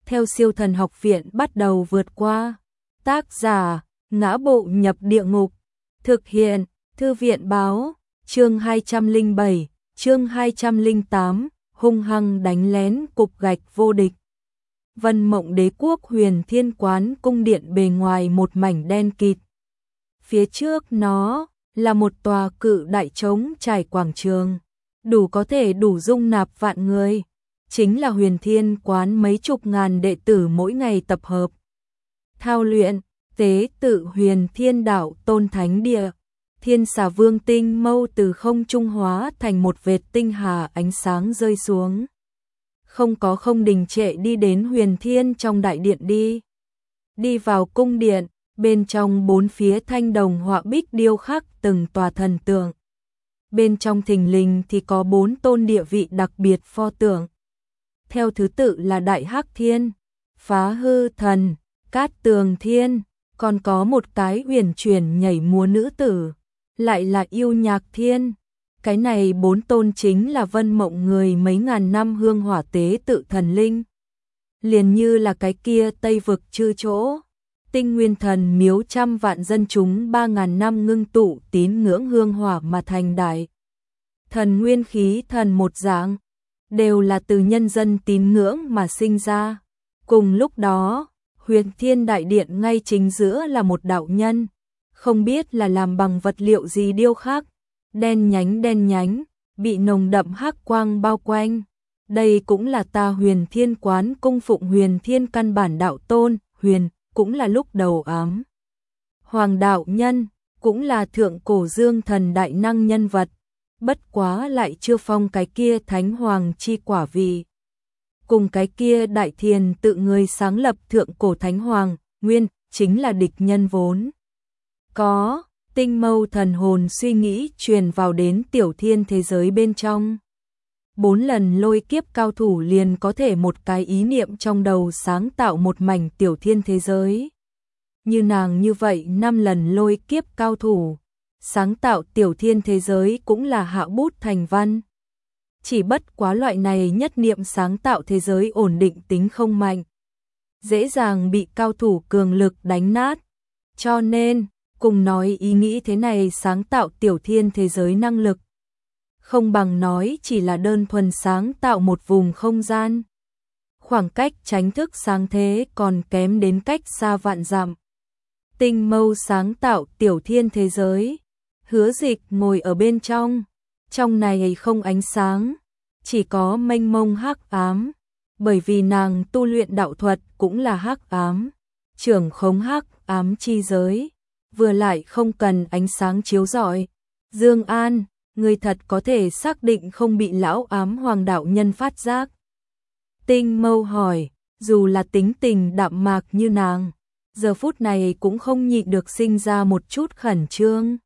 theo Siêu Thần Học Viện bắt đầu vượt qua. Tác giả: Ngã Bộ Nhập Địa Ngục. Thực hiện: Thư viện báo. Chương 207, chương 208, hung hăng đánh lén cục gạch vô địch. Vân Mộng Đế Quốc Huyền Thiên Quán cung điện bề ngoài một mảnh đen kịt. Phía trước nó là một tòa cự đại trống trải quảng trường, có thể đủ dung nạp vạn người. Chính là Huyền Thiên Quán mấy chục ngàn đệ tử mỗi ngày tập hợp, thao luyện, tế tự Huyền Thiên Đạo Tôn Thánh Địa. Thiên Xà Vương tinh mâu từ không trung hóa thành một vệt tinh hà ánh sáng rơi xuống. Không đình trệ đi đến Huyền Thiên trong đại điện đi vào cung điện, bên trong bốn phía thanh đồng họa bích điêu khắc từng tòa thần tượng. Bên trong thình lình thì có 4 tôn địa vị đặc biệt pho tượng. Theo thứ tự là Đại Hắc Thiên, Phá Hư Thần, Cát Tường Thiên, còn có một cái huyền chuyển nhảy múa nữ tử, lại là Yêu Nhạc Thiên. Cái này 4 tôn chính là Vân Mộng người mấy ngàn năm hương hỏa tế tự thần linh. Liền như là cái kia Tây Vực chư chỗ, Tinh Nguyên Thần miếu trăm vạn dân chúng 3.000 năm ngưng tụ tín ngưỡng hương hỏa mà thành đại thần nguyên khí thần một dạng, đều là từ nhân dân tín ngưỡng mà sinh ra. Cùng lúc đó, Huyền Thiên Đại Điện ngay chính giữa là một đạo nhân, không biết là làm bằng vật liệu gì điêu khắc, đen nhánh, bị nồng đậm hắc quang bao quanh. Đây cũng là ta Huyền Thiên Quán cung phụng Huyền Thiên căn bản đạo tôn, cũng là lúc đầu ám Hoàng đạo nhân, cũng là thượng cổ dương thần đại năng nhân vật, bất quá lại chưa phong cái kia thánh hoàng chi quả vị. Cùng cái kia đại thiền tự người sáng lập thượng cổ thánh hoàng, nguyên, chính là địch nhân vốn. Có, tinh mâu thần hồn suy nghĩ truyền vào đến tiểu thiên thế giới bên trong. 4 lần lôi kiếp cao thủ liền có thể một cái ý niệm trong đầu sáng tạo một mảnh tiểu thiên thế giới. Như nàng như vậy 5 lần lôi kiếp cao thủ, sáng tạo tiểu thiên thế giới cũng là hạ bút thành văn. Chỉ bất quá loại này nhất niệm sáng tạo thế giới ổn định tính không mạnh, dễ dàng bị cao thủ cường lực đánh nát. Cho nên, cùng nói ý nghĩ thế này sáng tạo tiểu thiên thế giới năng lực, không bằng nói chỉ là đơn thuần sáng tạo một vùng không gian. Khoảng cách tránh thức sáng thế còn kém đến cách xa vạn dặm. Tinh mâu sáng tạo tiểu thiên thế giới, Hứa Dịch ngồi ở bên trong này không ánh sáng, chỉ có mênh mông hắc ám, bởi vì nàng tu luyện đạo thuật cũng là hắc ám, trưởng khống hắc ám chi giới, vừa lại không cần ánh sáng chiếu rọi. Dương An, người thật có thể xác định không bị lão ám hoàng đạo nhân phát giác? Tinh mâu hỏi, dù là tính tình đạm mạc như nàng, giờ phút này cũng không nhịn được sinh ra một chút khẩn trương.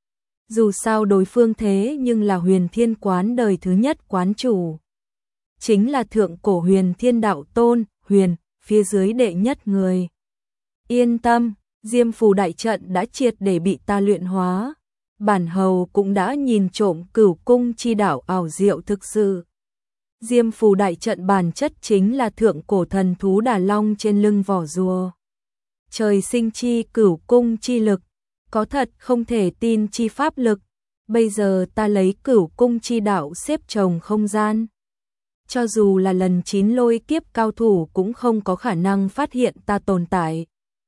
Dù sao đối phương thế nhưng là Huyền Thiên Quán đời thứ nhất quán chủ, chính là thượng cổ Huyền Thiên đạo tôn, phía dưới đệ nhất người. Yên tâm, Diêm Phù đại trận đã triệt để bị ta luyện hóa. Bản hầu cũng đã nhìn trộm Cửu Cung chi đạo ảo diệu thực sự. Diêm Phù đại trận bản chất chính là thượng cổ thần thú Đà Long trên lưng vỏ rùa. Trời sinh chi Cửu Cung chi lực, có thật không thể tin chi pháp lực. Bây giờ ta lấy Cửu Cung chi đạo xếp chồng không gian, cho dù là lần 9 lôi kiếp cao thủ cũng không có khả năng phát hiện ta tồn tại.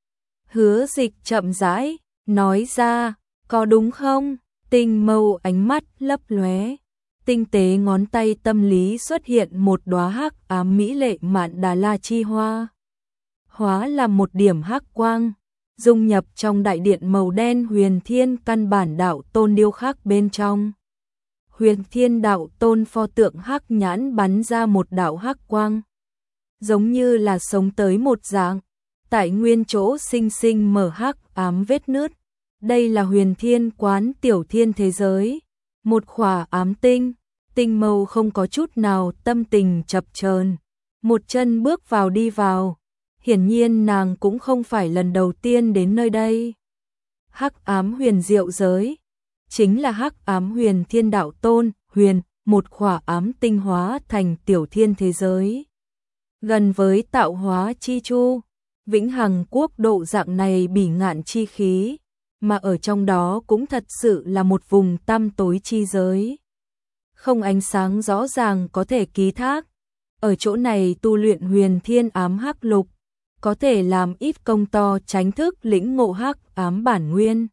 Hứa Dịch chậm rãi nói ra, có đúng không? Tinh mâu ánh mắt lấp lóe, tinh tế ngón tay tâm lý xuất hiện một đóa hắc ám mỹ lệ mạn đà la chi hoa, hóa làm một điểm hắc quang, dung nhập trong đại điện màu đen Huyền Thiên căn bản đạo tôn điêu khắc bên trong. Huyền Thiên đạo tôn pho tượng hắc nhãn bắn ra một đạo hắc quang, giống như là sống tới một dạng, tại nguyên chỗ sinh sinh mở hắc ám vết nứt. Đây là Huyền Thiên Quán tiểu thiên thế giới, một khỏa ám tinh. Tinh mâu không có chút nào tâm tình chập chờn, một chân bước vào đi vào. Hiển nhiên nàng cũng không phải lần đầu tiên đến nơi đây. Hắc ám huyền diệu giới, chính là hắc ám Huyền Thiên đạo tôn, một khỏa ám tinh hóa thành tiểu thiên thế giới. gần với tạo hóa chi chu, vĩnh hằng quốc độ dạng này bỉ ngạn chi khí, mà ở trong đó cũng thật sự là một vùng tăm tối chi giới. Không ánh sáng rõ ràng có thể ký thác, ở chỗ này tu luyện huyền thiên ám hắc lục, có thể làm ít công to tránh thức lĩnh ngộ hắc ám bản nguyên.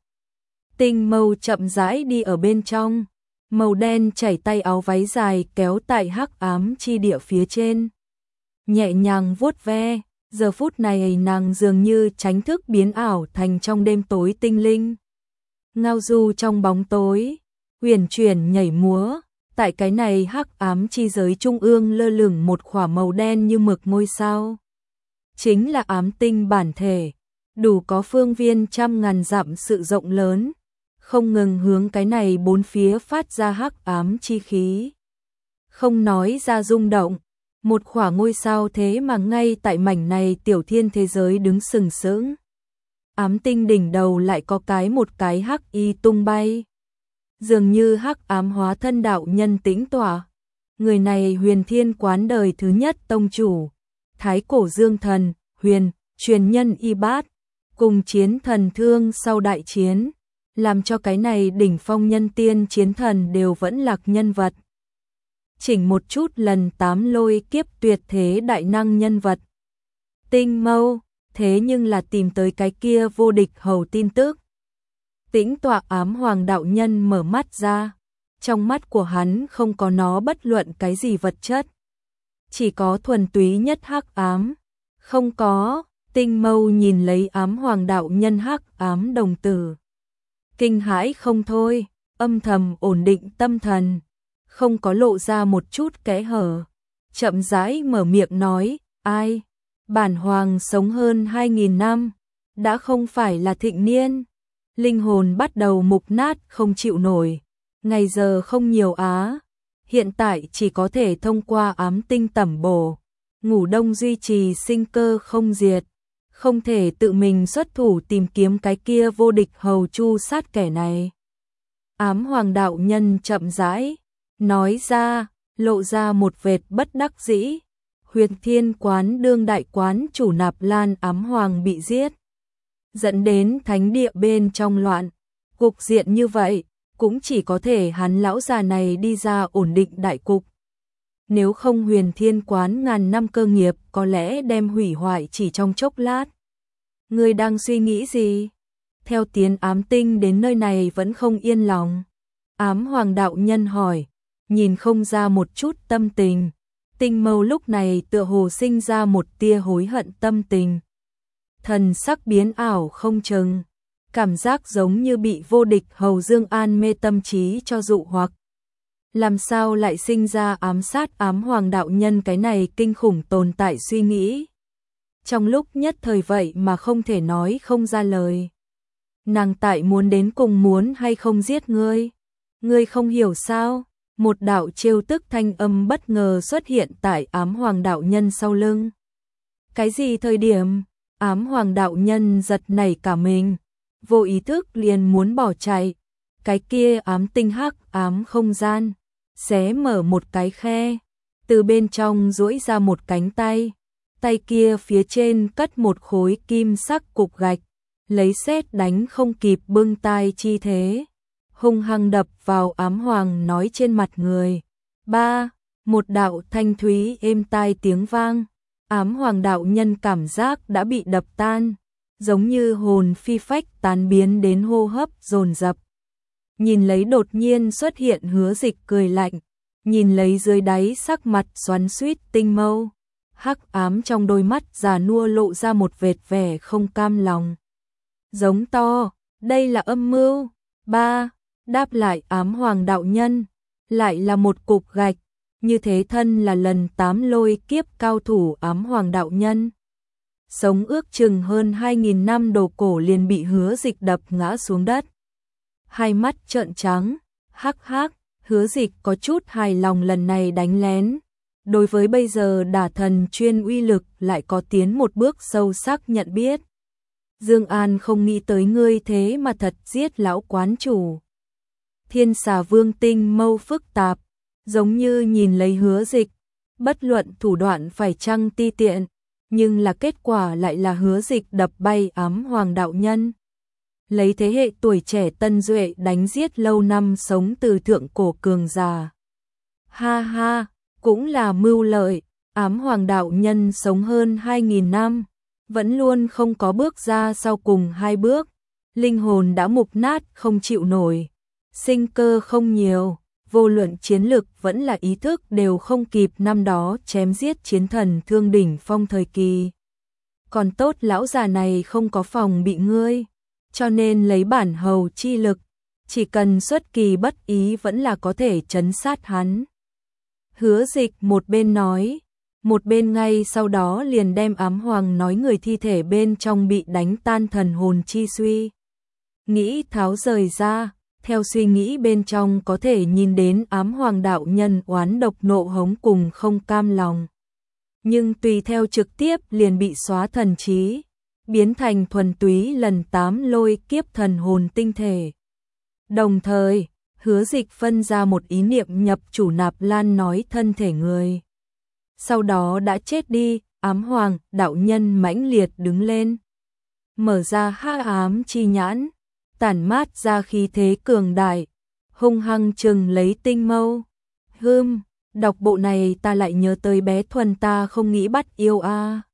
Tinh Mâu chậm rãi đi ở bên trong, màu đen chảy tay áo váy dài kéo tại hắc ám chi địa phía trên. Nhẹ nhàng vuốt ve, giờ phút này nàng dường như tránh thức biến ảo thành trong đêm tối tinh linh. Ngao du trong bóng tối, huyền chuyển nhảy múa, tại cái này hắc ám chi giới trung ương lơ lửng một khỏa màu đen như mực ngôi sao. Chính là ám tinh bản thể, đủ có phương viên trăm ngàn dặm sự rộng lớn, không ngừng hướng cái này bốn phía phát ra hắc ám chi khí. Không nói ra rung động, một khỏa ngôi sao thế mà ngay tại mảnh này tiểu thiên thế giới đứng sừng sững. Ám tinh đỉnh đầu lại có một cái hắc y tung bay. Dường như hắc ám hóa thân đạo nhân tĩnh tọa. Người này huyền thiên quán đời thứ nhất tông chủ, thái cổ dương thần, huyền, truyền nhân y bát, cùng chiến thần thương sau đại chiến, làm cho cái này đỉnh phong nhân tiên chiến thần đều vẫn lạc nhân vật. Chỉnh một chút lần 8 lôi kiếp tuyệt thế đại năng nhân vật. Tinh Mâu, thế nhưng là tìm tới cái kia vô địch hầu tin tức. Tĩnh tọa ám hoàng đạo nhân mở mắt ra, trong mắt của hắn không có nó bất luận cái gì vật chất. Chỉ có thuần túy nhất hắc ám, không có. Tinh Mâu nhìn lấy ám hoàng đạo nhân hắc ám đồng tử. Kinh hãi không thôi, âm thầm ổn định tâm thần, không có lộ ra một chút kẽ hở. Chậm rãi mở miệng nói, ai? Bản hoàng sống hơn 2.000 năm, đã không phải là thịnh niên. Linh hồn bắt đầu mục nát không chịu nổi, ngày giờ không nhiều á. Hiện tại chỉ có thể thông qua ám tinh tẩm bổ, ngủ đông duy trì sinh cơ không diệt. Không thể tự mình xuất thủ tìm kiếm cái kia vô địch hầu chu sát kẻ này. Ám hoàng đạo nhân chậm rãi nói ra, lộ ra một vệt bất đắc dĩ. Huyền thiên quán đương đại quán chủ Nạp Lan ám hoàng bị giết, dẫn đến thánh địa bên trong loạn. Cục diện như vậy, cũng chỉ có thể hắn lão già này đi ra ổn định đại cục. Nếu không huyền thiên quán ngàn năm cơ nghiệp có lẽ đem hủy hoại chỉ trong chốc lát. Ngươi đang suy nghĩ gì? Theo tiến ám tinh đến nơi này vẫn không yên lòng. Ám hoàng đạo nhân hỏi, nhìn không ra một chút tâm tình. Tinh Mâu lúc này tựa hồ sinh ra một tia hối hận tâm tình. Thần sắc biến ảo không chừng, cảm giác giống như bị vô địch hầu Dương An mê tâm trí cho dụ hoặc. Làm sao lại sinh ra ám sát ám hoàng đạo nhân cái này kinh khủng tồn tại suy nghĩ. Trong lúc nhất thời vậy mà không thể nói không ra lời. Nàng tại muốn đến cùng muốn hay không giết ngươi? Ngươi không hiểu sao? Một đạo trêu tức thanh âm bất ngờ xuất hiện tại ám hoàng đạo nhân sau lưng. Cái gì thời điểm? Ám hoàng đạo nhân giật nảy cả mình, vô ý thức liền muốn bỏ chạy. Cái kia ám tinh hắc ám không gian, xé mở một cái khe, từ bên trong duỗi ra một cánh tay. Tay kia phía trên cất một khối kim sắc cục gạch, lấy sét đánh không kịp bưng tai chi thế, hung hăng đập vào ám hoàng nói trên mặt người. Ba, một đạo thanh thúy êm tai tiếng vang, ám hoàng đạo nhân cảm giác đã bị đập tan, giống như hồn phi phách tán biến đến hô hấp dồn dập. Nhìn lấy đột nhiên xuất hiện Hứa Dịch cười lạnh, nhìn lấy dưới đáy sắc mặt xoắn xuýt Tinh Mâu. Hắc ám trong đôi mắt già nua lộ ra một vệt vẻ không cam lòng. Giống to, đây là âm mưu. Ba, đáp lại ám hoàng đạo nhân, lại là một cục gạch, như thế thân là lần 8 lôi kiếp cao thủ ám hoàng đạo nhân. Sống ước chừng hơn 2.000 năm đồ cổ liền bị Hứa Dịch đập ngã xuống đất. Hai mắt trợn trắng, hắc hắc, Hứa Dịch có chút hài lòng lần này đánh lén. Đối với bây giờ đả thần chuyên uy lực lại có tiến một bước sâu sắc nhận biết. Dương An không nghĩ tới ngươi thế mà thật giết lão quán chủ. Thiên Xà Vương Tinh Mâu phức tạp, giống như nhìn lấy Hứa Dịch, Bất luận thủ đoạn phải chăng ti tiện, nhưng là kết quả lại là Hứa Dịch đập bay Ám Hoàng đạo nhân. Lấy thế hệ tuổi trẻ tân duệ đánh giết lâu năm sống từ thượng cổ cường giả. Ha ha, cũng là mưu lợi, Ám Hoàng đạo nhân sống hơn 2.000 năm, vẫn luôn không có bước ra sau cùng 2 bước, linh hồn đã mục nát không chịu nổi, sinh cơ không nhiều, vô luận chiến lực vẫn là ý thức đều không kịp năm đó chém giết chiến thần thương đỉnh phong thời kỳ. Còn tốt lão già này không có phòng bị ngươi, cho nên lấy bản hầu chi lực, chỉ cần xuất kỳ bất ý vẫn là có thể trấn sát hắn. Hứa Dịch một bên nói, một bên ngay sau đó liền đem Ám Hoàng nói người thi thể bên trong bị đánh tan thần hồn chi suy nghĩ tháo rời ra, theo suy nghĩ bên trong có thể nhìn đến Ám Hoàng đạo nhân oán độc nộ hống cùng không cam lòng. Nhưng tùy theo trực tiếp liền bị xóa thần trí, biến thành thuần túy lần 8 lôi kiếp thần hồn tinh thể. Đồng thời, Hứa Dịch phân ra một ý niệm nhập chủ Nạp Lan nói thân thể người. Sau đó đã chết đi, Ám Hoàng đạo nhân mãnh liệt đứng lên, mở ra ha ám chi nhãn, tản mát ra khí thế cường đại, hung hăng chừng lấy tinh mâu. Đọc bộ này ta lại nhớ tới bé Thuần ta không nghĩ bắt yêu a.